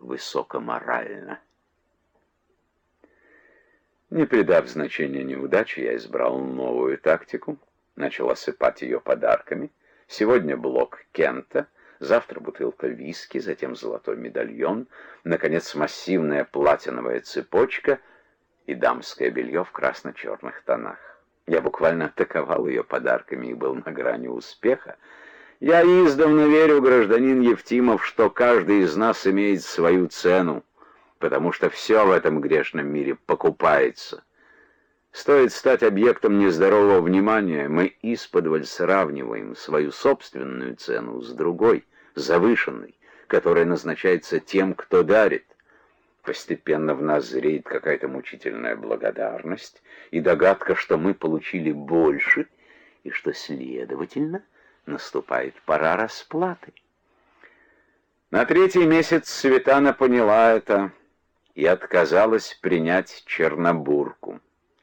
высокоморально. Не придав значения неудаче, я избрал новую тактику, начал осыпать ее подарками. Сегодня блок Кента, завтра бутылка виски, затем золотой медальон, наконец массивная платиновая цепочка и дамское белье в красно-черных тонах. Я буквально атаковал ее подарками и был на грани успеха. Я издавна верю, гражданин Евтимов, что каждый из нас имеет свою цену, потому что все в этом грешном мире покупается. Стоит стать объектом нездорового внимания, мы исподволь сравниваем свою собственную цену с другой, завышенной, которая назначается тем, кто дарит. Постепенно в нас зреет какая-то мучительная благодарность и догадка, что мы получили больше, и что, следовательно, наступает пора расплаты. На третий месяц Светана поняла это и отказалась принять Чернобурку.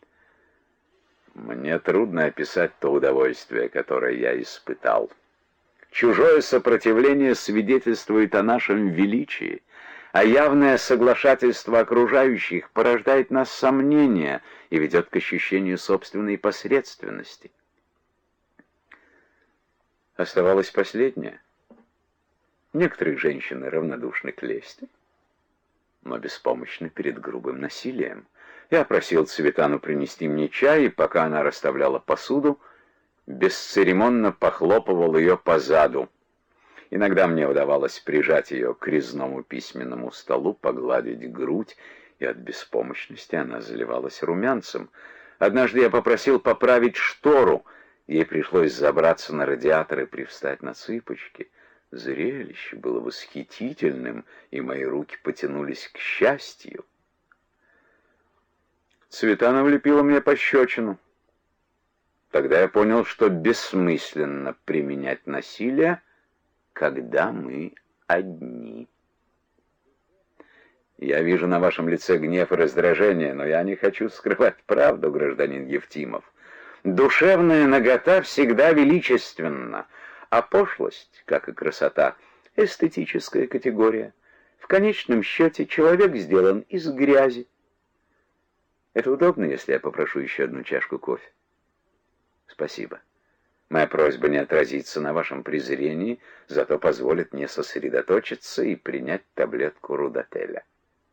Мне трудно описать то удовольствие, которое я испытал. Чужое сопротивление свидетельствует о нашем величии, а явное соглашательство окружающих порождает нас сомнения и ведет к ощущению собственной посредственности. Оставалось последнее. Некоторые женщины равнодушны к лести, но беспомощны перед грубым насилием. Я просил Цветану принести мне чай, и пока она расставляла посуду, бесцеремонно похлопывал ее по заду. Иногда мне удавалось прижать ее к резному письменному столу, погладить грудь, и от беспомощности она заливалась румянцем. Однажды я попросил поправить штору, ей пришлось забраться на радиатор и привстать на цыпочки. Зрелище было восхитительным, и мои руки потянулись к счастью. Цветана влепила мне пощечину. Тогда я понял, что бессмысленно применять насилие, когда мы одни. Я вижу на вашем лице гнев и раздражение, но я не хочу скрывать правду, гражданин Евтимов. Душевная нагота всегда величественна, а пошлость, как и красота, эстетическая категория. В конечном счете человек сделан из грязи. Это удобно, если я попрошу еще одну чашку кофе? Спасибо. Моя просьба не отразится на вашем презрении, зато позволит мне сосредоточиться и принять таблетку Рудотеля.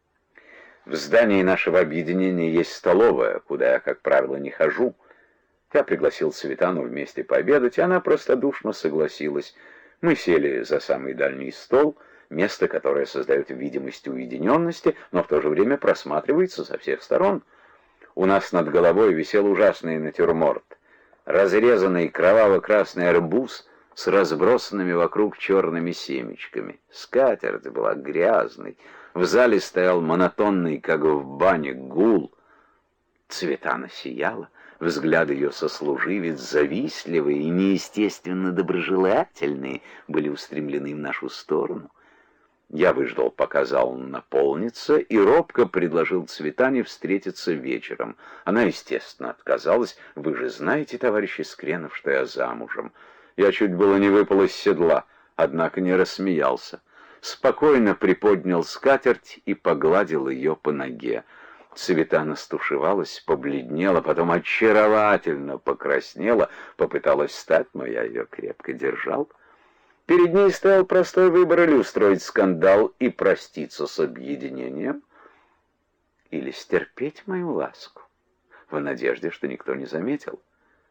В здании нашего объединения есть столовая, куда я, как правило, не хожу. Я пригласил Светану вместе пообедать, и она простодушно согласилась. Мы сели за самый дальний стол, место, которое создает видимость уединенности, но в то же время просматривается со всех сторон. У нас над головой висел ужасный натюрморт. Разрезанный кроваво-красный арбуз с разбросанными вокруг черными семечками. Скатерть была грязной. В зале стоял монотонный, как в бане, гул. Цветана сияла. Взгляды ее сослуживец, завистливые и неестественно доброжелательные, были устремлены в нашу сторону. Я выждал, пока зал наполнится, и робко предложил Цветане встретиться вечером. Она, естественно, отказалась. «Вы же знаете, товарищ Искренов, что я замужем». Я чуть было не выпал из седла, однако не рассмеялся. Спокойно приподнял скатерть и погладил ее по ноге. Цветана стушевалась, побледнела, потом очаровательно покраснела, попыталась встать, но я ее крепко держал. Перед ней стоял простой выбор: или устроить скандал и проститься с объединением, или стерпеть мою ласку, в надежде, что никто не заметил.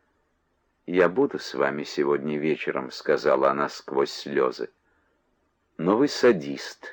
«Я буду с вами сегодня вечером», — сказала она сквозь слезы. «Но вы садист».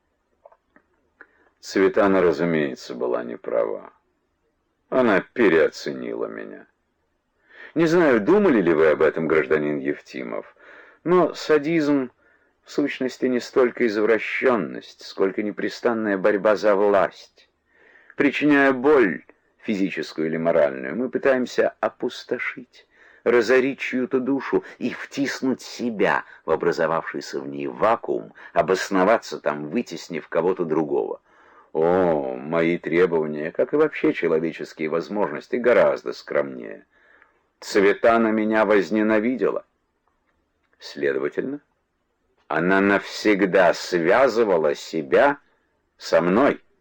Цветана, разумеется, была не права. Она переоценила меня. Не знаю, думали ли вы об этом, гражданин Евтимов, но садизм в сущности не столько извращенность, сколько непрестанная борьба за власть. Причиняя боль, физическую или моральную, мы пытаемся опустошить, разорить чью-то душу и втиснуть себя в образовавшийся в ней вакуум, обосноваться там, вытеснив кого-то другого. О, мои требования, как и вообще человеческие возможности, гораздо скромнее. Цветана меня возненавидела. Следовательно, она навсегда связывала себя со мной.